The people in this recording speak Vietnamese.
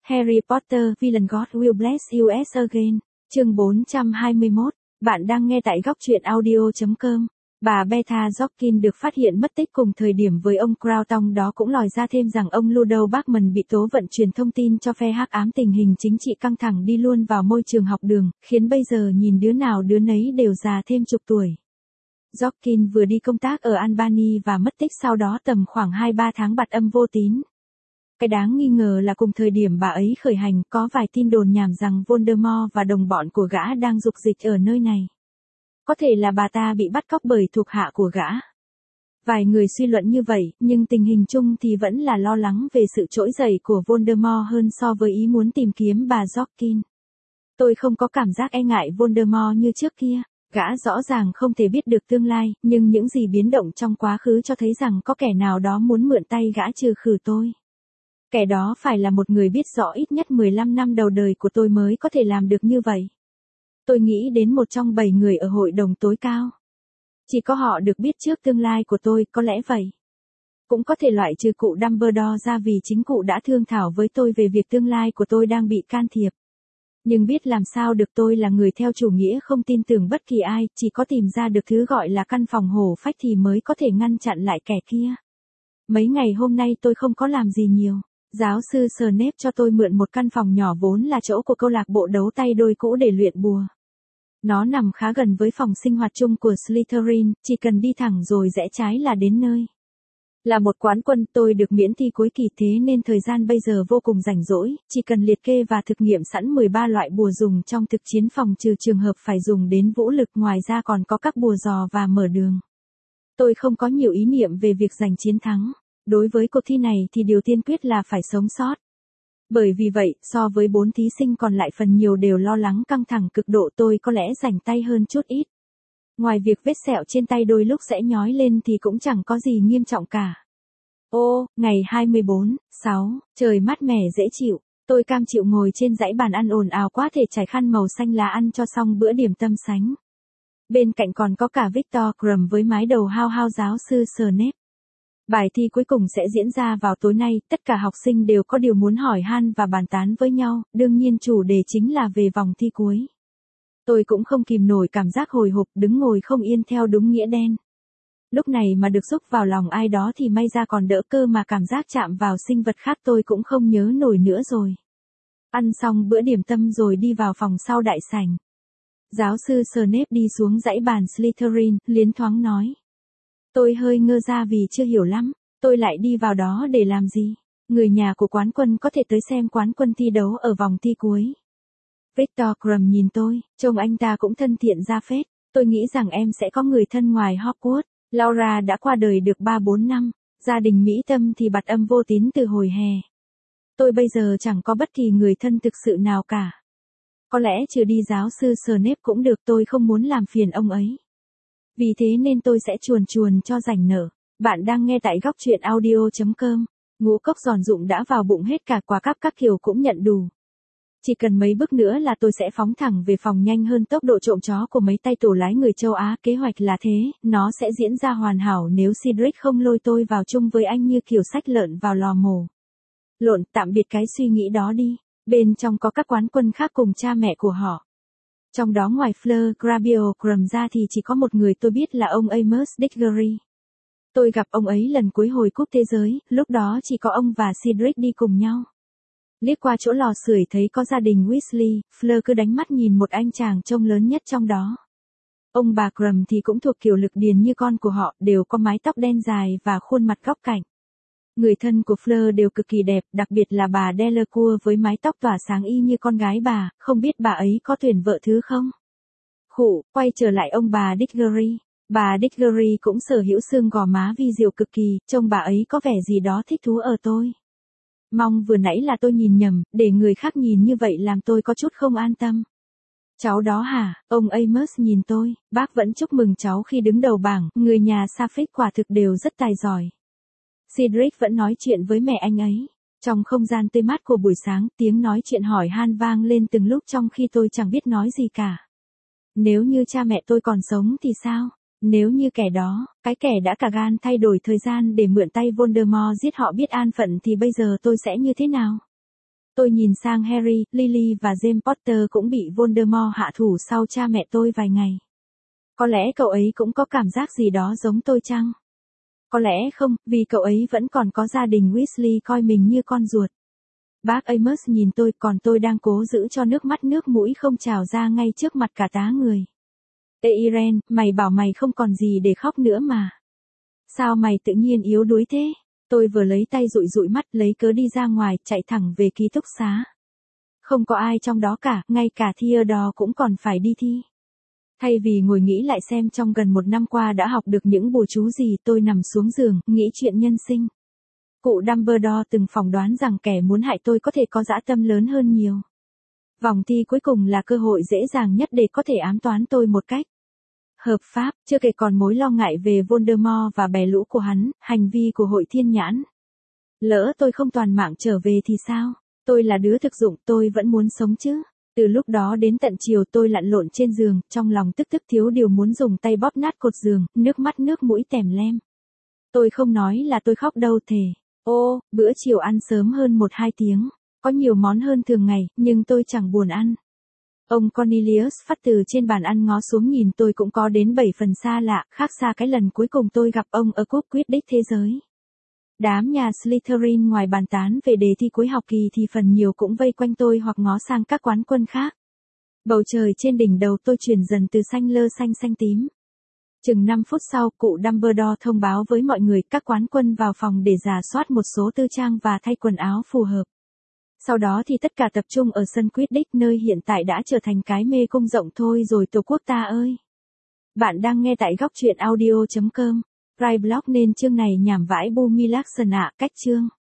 Harry Potter, Villain God Will Bless You Again. Chương 421. Bạn đang nghe tại góc truyện audio.com. Bà Beta Jorkins được phát hiện mất tích cùng thời điểm với ông Crouton, đó cũng lòi ra thêm rằng ông Ludo Bachmann bị tố vận chuyển thông tin cho phe hắc ám, tình hình chính trị căng thẳng đi luôn vào môi trường học đường, khiến bây giờ nhìn đứa nào đứa nấy đều già thêm chục tuổi. Jorkins vừa đi công tác ở Albany và mất tích sau đó tầm khoảng 2-3 tháng bặt âm vô tín. Cái đáng nghi ngờ là cùng thời điểm bà ấy khởi hành, có vài tin đồn nhảm rằng Voldemort và đồng bọn của gã đang dục dịch ở nơi này. Có thể là bà ta bị bắt cóc bởi thuộc hạ của gã. Vài người suy luận như vậy, nhưng tình hình chung thì vẫn là lo lắng về sự trỗi dậy của Voldemort hơn so với ý muốn tìm kiếm bà Jorkins. Tôi không có cảm giác e ngại Voldemort như trước kia. Gã rõ ràng không thể biết được tương lai, nhưng những gì biến động trong quá khứ cho thấy rằng có kẻ nào đó muốn mượn tay gã trừ khử tôi. Kẻ đó phải là một người biết rõ ít nhất 15 năm đầu đời của tôi mới có thể làm được như vậy. Tôi nghĩ đến một trong 7 người ở hội đồng tối cao. Chỉ có họ được biết trước tương lai của tôi, có lẽ vậy. Cũng có thể loại trừ cụ Dumbledore ra vì chính cụ đã thương thảo với tôi về việc tương lai của tôi đang bị can thiệp. Nhưng biết làm sao được, tôi là người theo chủ nghĩa không tin tưởng bất kỳ ai, chỉ có tìm ra được thứ gọi là căn phòng hổ phách thì mới có thể ngăn chặn lại kẻ kia. Mấy ngày hôm nay tôi không có làm gì nhiều. Giáo sư Snape cho tôi mượn một căn phòng nhỏ vốn là chỗ của câu lạc bộ đấu tay đôi cũ để luyện bùa. Nó nằm khá gần với phòng sinh hoạt chung của Slytherin, chỉ cần đi thẳng rồi rẽ trái là đến nơi. Là một quán quân, tôi được miễn thi cuối kỳ, thế nên thời gian bây giờ vô cùng rảnh rỗi, chỉ cần liệt kê và thực nghiệm sẵn 13 loại bùa dùng trong thực chiến, phòng trừ trường hợp phải dùng đến vũ lực, ngoài ra còn có các bùa dò và mở đường. Tôi không có nhiều ý niệm về việc giành chiến thắng. Đối với cuộc thi này thì điều tiên quyết là phải sống sót. Bởi vì vậy, so với 4 thí sinh còn lại phần nhiều đều lo lắng căng thẳng cực độ, tôi có lẽ rảnh tay hơn chút ít. Ngoài việc vết sẹo trên tay đôi lúc sẽ nhói lên thì cũng chẳng có gì nghiêm trọng cả. Ô, ngày 24/6, trời mát mẻ dễ chịu, tôi cam chịu ngồi trên dãy bàn ăn ồn ào quá thể trải khăn màu xanh lá ăn cho xong bữa điểm tâm sánh. Bên cạnh còn có cả Victor Krum với mái đầu hao hao giáo sư Snape. Bài thi cuối cùng sẽ diễn ra vào tối nay, tất cả học sinh đều có điều muốn hỏi han và bàn tán với nhau, đương nhiên chủ đề chính là về vòng thi cuối. Tôi cũng không kìm nổi cảm giác hồi hộp, đứng ngồi không yên theo đúng nghĩa đen. Lúc này mà được xúc vào lòng ai đó thì may ra còn đỡ, cơ mà cảm giác chạm vào sinh vật khác tôi cũng không nhớ nổi nữa rồi. Ăn xong bữa điểm tâm rồi đi vào phòng sau đại sảnh. Giáo sư Snape đi xuống dãy bàn Slytherin, liến thoáng nói. Tôi hơi ngơ ra vì chưa hiểu lắm, tôi lại đi vào đó để làm gì? Người nhà của quán quân có thể tới xem quán quân thi đấu ở vòng thi cuối. Victor Krum nhìn tôi, trông anh ta cũng thân thiện ra phết. Tôi nghĩ rằng em sẽ có người thân ngoài Hogwarts. Laura đã qua đời được 3-4 năm, gia đình Mỹ Tâm thì bặt âm vô tín từ hồi hè. Tôi bây giờ chẳng có bất kỳ người thân thực sự nào cả. Có lẽ trừ đi giáo sư Snape cũng được, tôi không muốn làm phiền ông ấy. Vì thế nên tôi sẽ chuồn chuồn cho rảnh nở. Bạn đang nghe tại góc truyện audio.com. Ngũ cốc giòn rụm đã vào bụng hết, cả quả cắp các kiểu cũng nhận đủ. Chỉ cần mấy bước nữa là tôi sẽ phóng thẳng về phòng, nhanh hơn tốc độ trộm chó của mấy tay tổ lái người châu Á. Kế hoạch là thế, nó sẽ diễn ra hoàn hảo nếu Cedric không lôi tôi vào chung với anh như kiểu xách lợn vào lò mổ. Tạm biệt cái suy nghĩ đó đi. Bên trong có các quán quân khác cùng cha mẹ của họ. Trong đó ngoài Fleur Grabio Krum ra thì chỉ có một người tôi biết là ông Amos Diggory. Tôi gặp ông ấy lần cuối hồi cúp thế giới, lúc đó chỉ có ông và Cedric đi cùng nhau. Liếc qua chỗ lò sưởi thấy có gia đình Weasley, Fleur cứ đánh mắt nhìn một anh chàng trông lớn nhất trong đó. Ông bà Krum thì cũng thuộc kiểu lực điền như con của họ, đều có mái tóc đen dài và khuôn mặt góc cạnh. Người thân của Fleur đều cực kỳ đẹp, đặc biệt là bà Delacour với mái tóc tỏa sáng y như con gái bà, không biết bà ấy có tuyển vợ thứ không? Quay trở lại ông bà Diggory. Bà Diggory cũng sở hữu xương gò má vi diệu cực kỳ, trông bà ấy có vẻ gì đó thích thú ở tôi. Mong vừa nãy là tôi nhìn nhầm, để người khác nhìn như vậy làm tôi có chút không an tâm. Cháu đó hả? Ông Amos nhìn tôi, bác vẫn chúc mừng cháu khi đứng đầu bảng, người nhà Sapphic quả thực đều rất tài giỏi. Cedric vẫn nói chuyện với mẹ anh ấy. Trong không gian tươi mát của buổi sáng, tiếng nói chuyện hỏi han vang lên từng lúc trong khi tôi chẳng biết nói gì cả. Nếu như cha mẹ tôi còn sống thì sao? Nếu như kẻ đó, cái kẻ đã cả gan thay đổi thời gian để mượn tay Voldemort giết họ biết an phận thì bây giờ tôi sẽ như thế nào? Tôi nhìn sang Harry, Lily và James Potter cũng bị Voldemort hạ thủ sau cha mẹ tôi vài ngày. Có lẽ cậu ấy cũng có cảm giác gì đó giống tôi chăng? Có lẽ không, vì cậu ấy vẫn còn có gia đình Weasley coi mình như con ruột. Bác Amos nhìn tôi, còn tôi đang cố giữ cho nước mũi không trào ra ngay trước mặt cả tá người. Ê Irene, mày bảo mày không còn gì để khóc nữa mà. Sao mày tự nhiên yếu đuối thế? Tôi vừa lấy tay dụi mắt lấy cớ đi ra ngoài, chạy thẳng về ký túc xá. Không có ai trong đó cả, ngay cả Theodore cũng còn phải đi thi. Thay vì ngồi nghĩ lại xem trong gần 1 năm qua đã học được những bùa chú gì, tôi nằm xuống giường, nghĩ chuyện nhân sinh. Cụ Dumbledore từng phỏng đoán rằng kẻ muốn hại tôi có thể có dã tâm lớn hơn nhiều. Vòng thi cuối cùng là cơ hội dễ dàng nhất để có thể ám toán tôi một cách hợp pháp, chưa kể còn mối lo ngại về Voldemort và bè lũ của hắn, hành vi của Hội Thiên Nhãn. Lỡ tôi không toàn mạng trở về thì sao? Tôi là đứa thực dụng, tôi vẫn muốn sống chứ. Từ lúc đó đến tận chiều tôi lặn lộn trên giường, trong lòng tức thiếu điều muốn dùng tay bóp nát cột giường, nước mũi tèm lem. Tôi không nói là tôi khóc đâu thề. Ô, bữa chiều ăn sớm hơn 1-2 tiếng. Có nhiều món hơn thường ngày, nhưng tôi chẳng buồn ăn. Ông Cornelius phát từ trên bàn ăn ngó xuống nhìn tôi cũng có đến 7 phần xa lạ, khác xa cái lần cuối cùng tôi gặp ông ở cúp quyết đích thế giới. Đám nhà Slytherin ngoài bàn tán về đề thi cuối học kỳ thì phần nhiều cũng vây quanh tôi hoặc ngó sang các quán quân khác. Bầu trời trên đỉnh đầu tôi chuyển dần từ xanh lơ xanh tím. Chừng 5 phút sau, cụ Dumbledore thông báo với mọi người các quán quân vào phòng để rà soát một số tư trang và thay quần áo phù hợp. Sau đó thì tất cả tập trung ở sân Quidditch nơi hiện tại đã trở thành cái mê cung rộng thôi rồi Tổ quốc ta ơi. Bạn đang nghe tại góc truyện audio.com. Write blog nên chương này nhảm vãi bu mi lác sần ạ, cách chương.